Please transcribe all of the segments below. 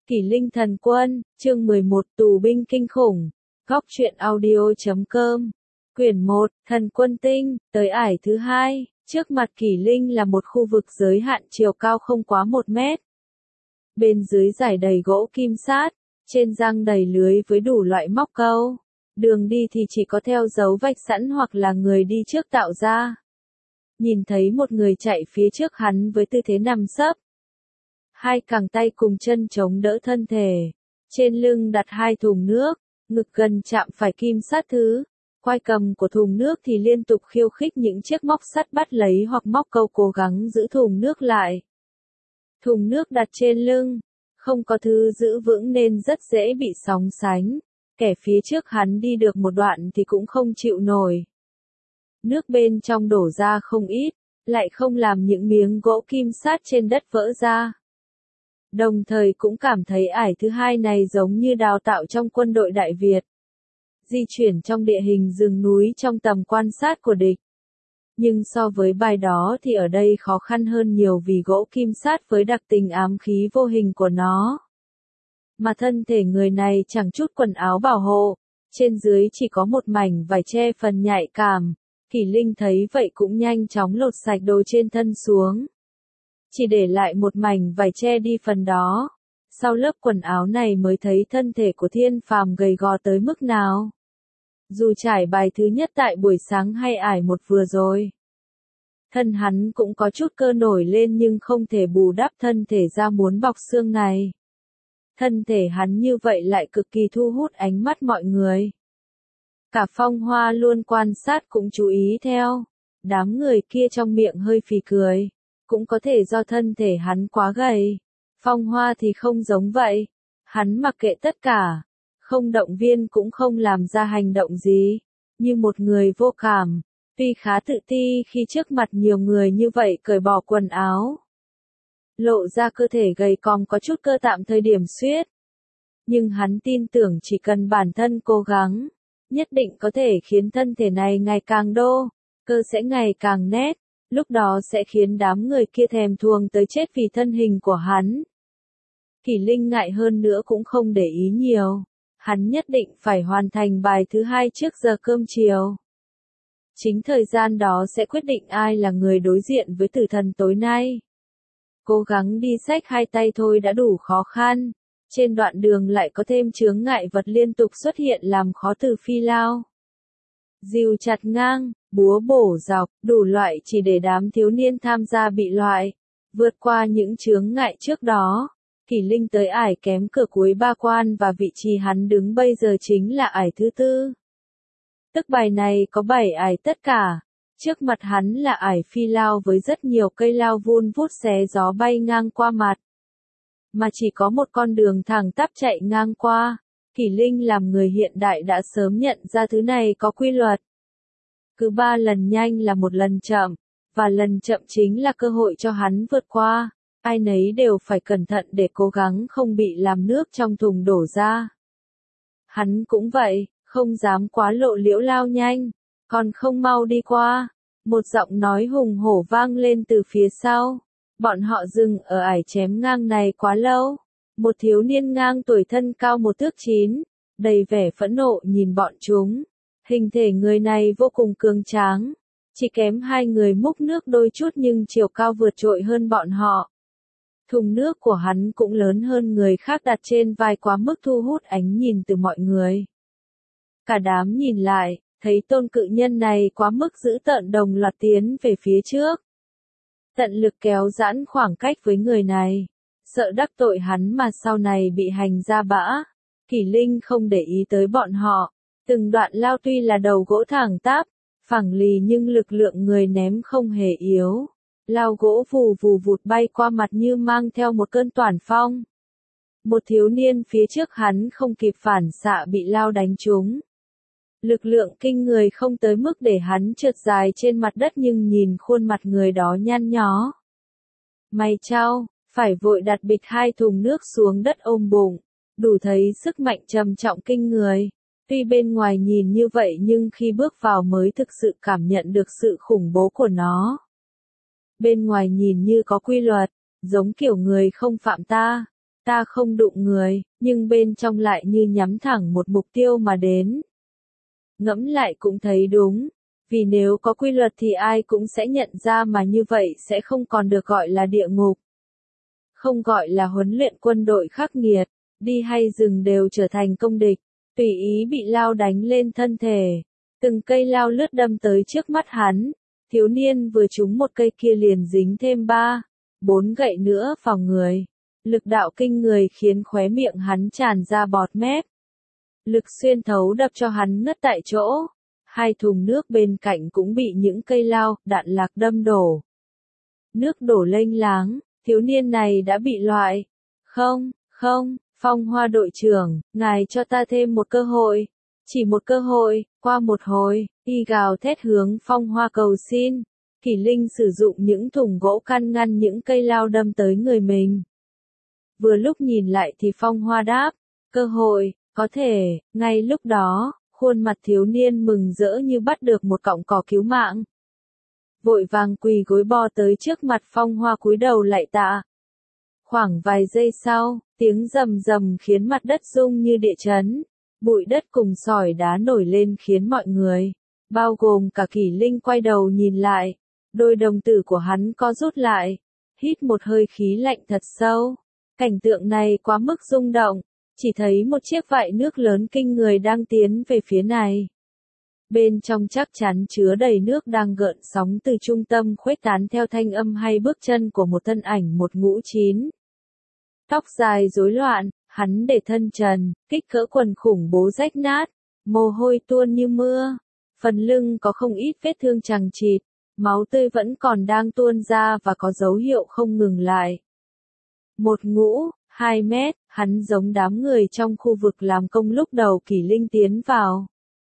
Kỷ Linh Thần Quân, chương 11, tù binh kinh khủng. Góc truyện audio.com. Quyển 1, Thần Quân Tinh, tới ải thứ 2. Trước mặt Kỷ Linh là một khu vực giới hạn chiều cao không quá 1 mét. Bên dưới giải đầy gỗ kim sát, trên răng đầy lưới với đủ loại móc câu. Đường đi thì chỉ có theo dấu vạch sẵn hoặc là người đi trước tạo ra. Nhìn thấy một người chạy phía trước hắn với tư thế nằm sấp. Hai cẳng tay cùng chân chống đỡ thân thể. Trên lưng đặt 2 thùng nước, ngực gần chạm phải kim sát thứ. Quai cầm của thùng nước thì liên tục khiêu khích những chiếc móc sắt bắt lấy hoặc móc câu cố gắng giữ thùng nước lại. Thùng nước đặt trên lưng, không có thứ giữ vững nên rất dễ bị sóng sánh. Kẻ phía trước hắn đi được một đoạn thì cũng không chịu nổi. Nước bên trong đổ ra không ít, lại không làm những miếng gỗ kim sát trên đất vỡ ra. Đồng thời cũng cảm thấy ải thứ 2 này giống như đào tạo trong quân đội Đại Việt. Di chuyển trong địa hình rừng núi trong tầm quan sát của địch. Nhưng so với bài đó thì ở đây khó khăn hơn nhiều vì gỗ kim sát với đặc tình ám khí vô hình của nó. Mà thân thể người này chẳng chút quần áo bảo hộ, trên dưới chỉ có một mảnh vải che phần nhạy cảm. Kỷ Linh thấy vậy cũng nhanh chóng lột sạch đồ trên thân xuống. Chỉ để lại một mảnh vải che đi phần đó. Sau lớp quần áo này mới thấy thân thể của Thiên Phàm gầy gò tới mức nào. Dù trải bài thứ nhất tại buổi sáng hay ải một vừa rồi. Thân hắn cũng có chút cơ nổi lên nhưng không thể bù đắp thân thể da muốn bọc xương này. Thân thể hắn như vậy lại cực kỳ thu hút ánh mắt mọi người. Cả Phong Hoa luôn quan sát cũng chú ý theo. Đám người kia trong miệng hơi phì cười. Cũng có thể do thân thể hắn quá gầy. Phong Hoa thì không giống vậy. Hắn mặc kệ tất cả. Không động viên cũng không làm ra hành động gì. Như một người vô cảm. Tuy khá tự ti khi trước mặt nhiều người như vậy cởi bỏ quần áo. Lộ ra cơ thể gầy còm có chút cơ tạm thời điểm suyết. Nhưng hắn tin tưởng chỉ cần bản thân cố gắng. Nhất định có thể khiến thân thể này ngày càng đô. Cơ sẽ ngày càng nét. Lúc đó sẽ khiến đám người kia thèm thuồng tới chết vì thân hình của hắn. Kỷ Linh ngại hơn nữa cũng không để ý nhiều. Hắn nhất định phải hoàn thành bài thứ 2 trước giờ cơm chiều. Chính thời gian đó sẽ quyết định ai là người đối diện với tử thần tối nay. Cố gắng đi xách 2 tay thôi đã đủ khó khăn. Trên đoạn đường lại có thêm chướng ngại vật liên tục xuất hiện làm khó từ phi lao. Dìu chặt ngang, búa bổ dọc, đủ loại chỉ để đám thiếu niên tham gia bị loại. Vượt qua những chướng ngại trước đó, Kỷ Linh tới ải kém cửa cuối 3 quan và vị trí hắn đứng bây giờ chính là ải thứ 4. Tức bài này có 7 ải tất cả. Trước mặt hắn là ải phi lao với rất nhiều cây lao vun vút xé gió bay ngang qua mặt. Mà chỉ có một con đường thẳng tắp chạy ngang qua. Kỷ Linh làm người hiện đại đã sớm nhận ra thứ này có quy luật. Cứ 3 lần nhanh là 1 lần chậm, và lần chậm chính là cơ hội cho hắn vượt qua. Ai nấy đều phải cẩn thận để cố gắng không bị làm nước trong thùng đổ ra. Hắn cũng vậy, không dám quá lộ liễu lao nhanh, còn không mau đi qua. Một giọng nói hùng hổ vang lên từ phía sau. Bọn họ dừng ở ải chém ngang này quá lâu. Một thiếu niên ngang tuổi thân cao 1 thước 9, đầy vẻ phẫn nộ nhìn bọn chúng. Hình thể người này vô cùng cường tráng. Chỉ kém 2 người múc nước đôi chút nhưng chiều cao vượt trội hơn bọn họ. Thùng nước của hắn cũng lớn hơn người khác đặt trên vai quá mức thu hút ánh nhìn từ mọi người. Cả đám nhìn lại, thấy tôn cự nhân này quá mức dữ tợn đồng loạt tiến về phía trước. Tận lực kéo giãn khoảng cách với người này. Sợ đắc tội hắn mà sau này bị hành ra bã. Kỷ Linh không để ý tới bọn họ. Từng đoạn lao tuy là đầu gỗ thẳng tắp, phẳng lì nhưng lực lượng người ném không hề yếu. Lao gỗ vù vù vụt bay qua mặt như mang theo một cơn toản phong. Một thiếu niên phía trước hắn không kịp phản xạ bị lao đánh trúng. Lực lượng kinh người không tới mức để hắn trượt dài trên mặt đất nhưng nhìn khuôn mặt người đó nhăn nhó. Mày trao, phải vội đặt bịch 2 thùng nước xuống đất ôm bụng, đủ thấy sức mạnh trầm trọng kinh người. Tuy bên ngoài nhìn như vậy nhưng khi bước vào mới thực sự cảm nhận được sự khủng bố của nó. Bên ngoài nhìn như có quy luật, giống kiểu người không phạm ta. Ta không đụng người, nhưng bên trong lại như nhắm thẳng một mục tiêu mà đến. Ngẫm lại cũng thấy đúng, vì nếu có quy luật thì ai cũng sẽ nhận ra mà như vậy sẽ không còn được gọi là địa ngục. Không gọi là huấn luyện quân đội khắc nghiệt, đi hay dừng đều trở thành công địch, tùy ý bị lao đánh lên thân thể. Từng cây lao lướt đâm tới trước mắt hắn, thiếu niên vừa trúng một cây kia liền dính thêm 3, 4 gậy nữa vào người. Lực đạo kinh người khiến khóe miệng hắn tràn ra bọt mép. Lực xuyên thấu đập cho hắn ngất tại chỗ. 2 thùng nước bên cạnh cũng bị những cây lao, đạn lạc đâm đổ. Nước đổ lênh láng, thiếu niên này đã bị loại. Không, Phong Hoa đội trưởng, ngài cho ta thêm một cơ hội. Chỉ một cơ hội, qua một hồi, y gào thét hướng Phong Hoa cầu xin. Kỷ Linh sử dụng những thùng gỗ can ngăn những cây lao đâm tới người mình. Vừa lúc nhìn lại thì Phong Hoa đáp, cơ hội, có thể, ngay lúc đó, khuôn mặt thiếu niên mừng rỡ như bắt được một cọng cỏ cứu mạng. Vội vàng quỳ gối bò tới trước mặt Phong Hoa cúi đầu lạy tạ. Khoảng vài giây sau, tiếng rầm rầm khiến mặt đất rung như địa chấn. Bụi đất cùng sỏi đá nổi lên khiến mọi người, bao gồm cả Kỷ Linh quay đầu nhìn lại. Đôi đồng tử của hắn co rút lại, hít một hơi khí lạnh thật sâu. Cảnh tượng này quá mức rung động, chỉ thấy một chiếc vại nước lớn kinh người đang tiến về phía này. Bên trong chắc chắn chứa đầy nước đang gợn sóng từ trung tâm khuếch tán theo thanh âm hay bước chân của một thân ảnh 1m9. Tóc dài rối loạn, hắn để thân trần, kích cỡ quần khủng bố rách nát, mồ hôi tuôn như mưa. Phần lưng có không ít vết thương chằng chịt, máu tươi vẫn còn đang tuôn ra và có dấu hiệu không ngừng lại. 1,2 mét, hắn giống đám người trong khu vực làm công lúc đầu Kỷ Linh tiến vào.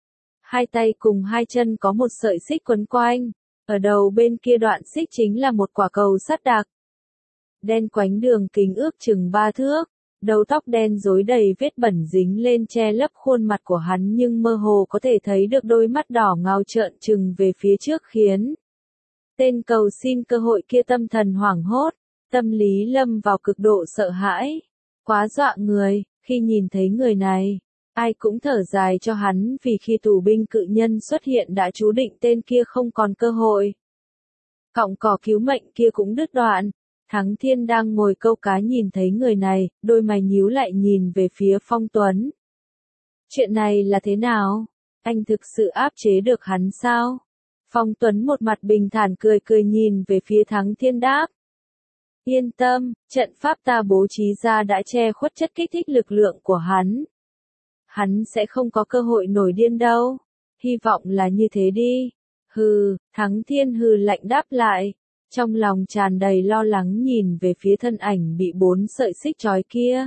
2 tay cùng 2 chân có một sợi xích quấn quanh, ở đầu bên kia đoạn xích chính là một quả cầu sắt đặc. Đen quánh đường kính ước chừng 3 thước, đầu tóc đen rối đầy vết bẩn dính lên che lấp khuôn mặt của hắn nhưng mơ hồ có thể thấy được đôi mắt đỏ ngao trợn trừng về phía trước khiến tên cầu xin cơ hội kia tâm thần hoảng hốt, tâm lý lâm vào cực độ sợ hãi. Quá dọa người, khi nhìn thấy người này, ai cũng thở dài cho hắn vì khi tù binh cự nhân xuất hiện đã chú định tên kia không còn cơ hội. Cọng cỏ cứu mệnh kia cũng đứt đoạn. Thắng Thiên đang ngồi câu cá nhìn thấy người này, đôi mày nhíu lại nhìn về phía Phong Tuấn. Chuyện này là thế nào? Anh thực sự áp chế được hắn sao? Phong Tuấn một mặt bình thản cười cười nhìn về phía Thắng Thiên đáp. Yên tâm, trận pháp ta bố trí ra đã che khuất chất kích thích lực lượng của hắn. Hắn sẽ không có cơ hội nổi điên đâu. Hy vọng là như thế đi. Hừ, Thắng Thiên hừ lạnh đáp lại. Trong lòng tràn đầy lo lắng nhìn về phía thân ảnh bị 4 sợi xích trói kia.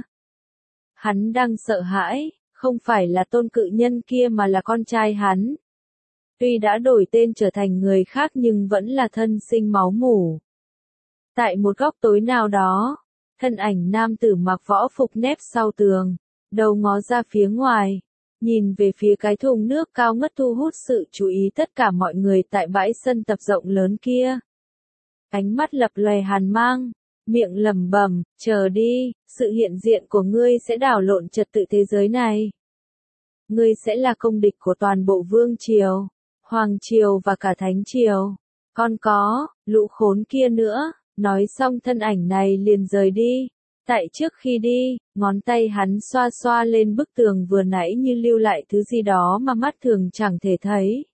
Hắn đang sợ hãi, không phải là tôn cự nhân kia mà là con trai hắn. Tuy đã đổi tên trở thành người khác nhưng vẫn là thân sinh máu mủ. Tại một góc tối nào đó, thân ảnh nam tử mặc võ phục nép sau tường, đầu ngó ra phía ngoài, nhìn về phía cái thùng nước cao ngất thu hút sự chú ý tất cả mọi người tại bãi sân tập rộng lớn kia. Ánh mắt lập lòe hàn mang, miệng lẩm bẩm, chờ đi, sự hiện diện của ngươi sẽ đảo lộn trật tự thế giới này. Ngươi sẽ là công địch của toàn bộ vương triều, hoàng triều và cả thánh triều. Còn có, lũ khốn kia nữa, nói xong thân ảnh này liền rời đi. Tại trước khi đi, ngón tay hắn xoa xoa lên bức tường vừa nãy như lưu lại thứ gì đó mà mắt thường chẳng thể thấy.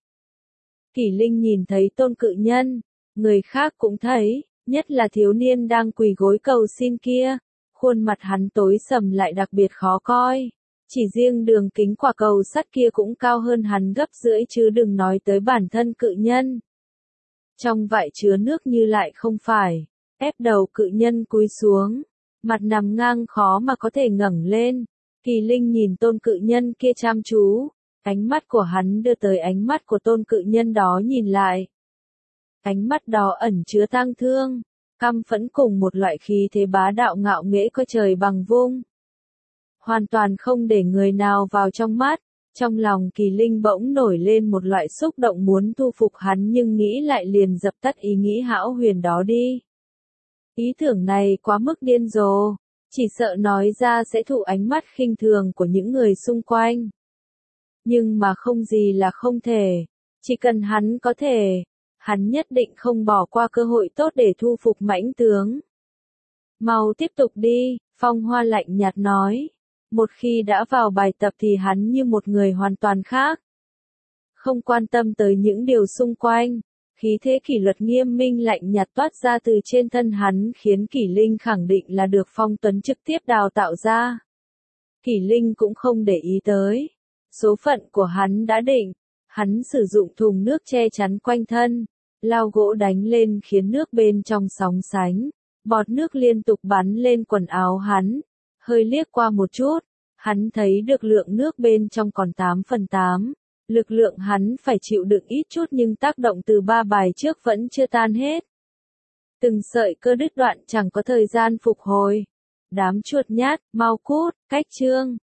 Kỷ Linh nhìn thấy tôn cự nhân. Người khác cũng thấy, nhất là thiếu niên đang quỳ gối cầu xin kia, khuôn mặt hắn tối sầm lại đặc biệt khó coi. Chỉ riêng đường kính quả cầu sắt kia cũng cao hơn hắn gấp rưỡi chứ đừng nói tới bản thân cự nhân. Trong vại chứa nước như lại không phải, ép đầu cự nhân cúi xuống, mặt nằm ngang khó mà có thể ngẩng lên. Kỳ Linh nhìn tôn cự nhân kia chăm chú, ánh mắt của hắn đưa tới ánh mắt của tôn cự nhân đó nhìn lại. Ánh mắt đó ẩn chứa tang thương, căm phẫn cùng một loại khí thế bá đạo ngạo nghễ coi trời bằng vung. Hoàn toàn không để người nào vào trong mắt, trong lòng Kỳ Linh bỗng nổi lên một loại xúc động muốn thu phục hắn nhưng nghĩ lại liền dập tắt ý nghĩ hão huyền đó đi. Ý tưởng này quá mức điên rồ, Chỉ sợ nói ra sẽ thụ ánh mắt khinh thường của những người xung quanh. Nhưng mà không gì là không thể. Chỉ cần hắn có thể, hắn nhất định không bỏ qua cơ hội tốt để thu phục Mãnh tướng. Mau tiếp tục đi, Phong Hoa lạnh nhạt nói. Một khi đã vào bài tập thì hắn như một người hoàn toàn khác. Không quan tâm tới những điều xung quanh. Khí thế kỷ luật nghiêm minh lạnh nhạt toát ra từ trên thân hắn khiến Kỷ Linh khẳng định là được Phong Tuấn trực tiếp đào tạo ra. Kỷ Linh cũng không để ý tới. Số phận của hắn đã định. Hắn sử dụng thùng nước che chắn quanh thân. Lao gỗ đánh lên khiến nước bên trong sóng sánh. Bọt nước liên tục bắn lên quần áo hắn. Hơi liếc qua một chút. Hắn thấy được lượng nước bên trong còn 8/8. Lực lượng hắn phải chịu đựng ít chút nhưng tác động từ 3 bài trước vẫn chưa tan hết. Từng sợi cơ đứt đoạn chẳng có thời gian phục hồi. Đám chuột nhát, mau cút, cách chương.